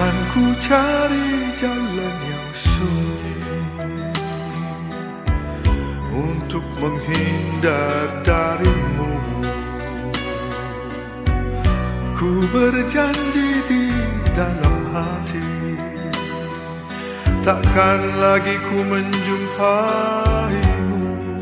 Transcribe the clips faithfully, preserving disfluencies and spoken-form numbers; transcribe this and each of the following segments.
Akan ku cari jalan yang sunyi untuk menghindar darimu. Ku berjanji di dalam hati, takkan lagi ku menjumpaimu.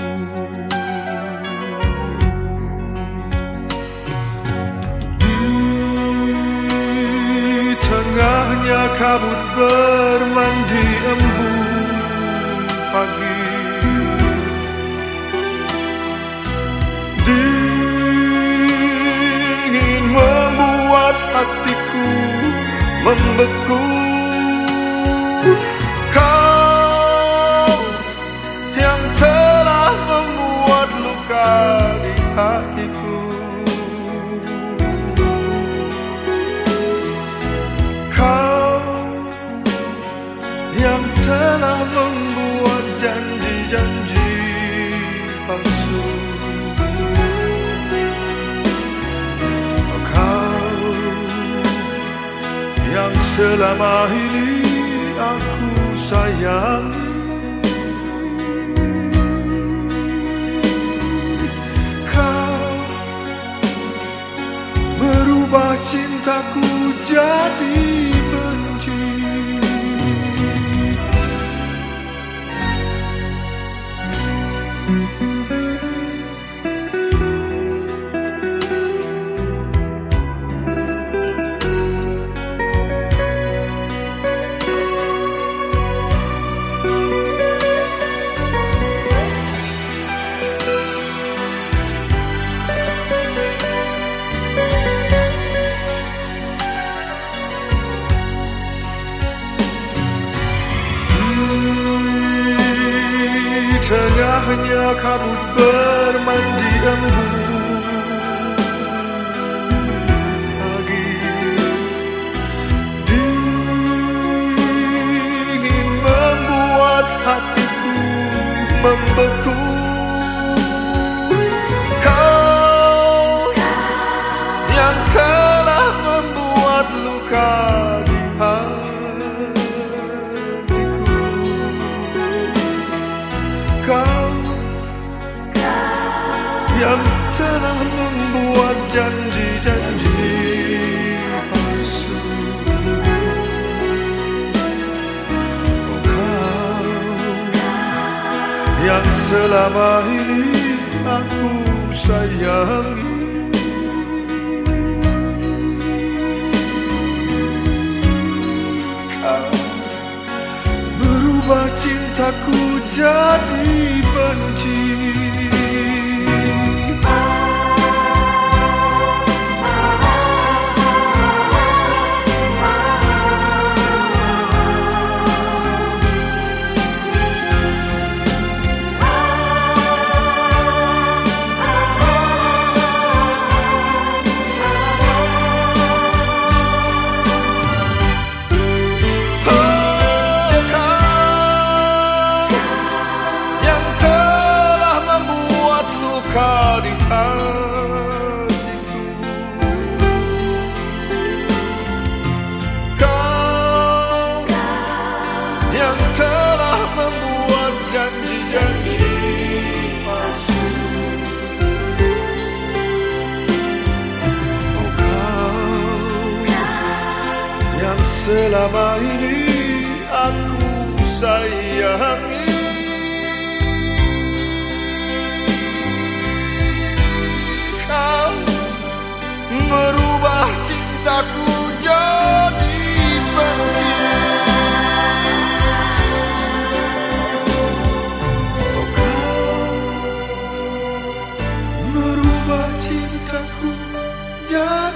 Tengahnya kabut bermandi embun pagi, dingin membuat hatiku membeku. Kau yang telah membuat luka di hatiku. Yang telah membuat janji-janji palsu. Kau yang selama ini aku sayangi. Kau merubah cintaku jadi benci. Tengahnya kabut bermandi embun pagi, dingin membuat hatiku membeku. Kau yang telah membuat luka di hatiku. Kau yang telah membuat janji-janji palsu. Oh, kau yang selama ini aku sayangi. Kau berubah cintaku jadi benci. Di hatiku, kau yang telah membuat janji-janji palsu. Oh, kau yang selama ini aku sayangi. Kau merubah cintaku jadi benci. Oh, kau merubah cintaku jadi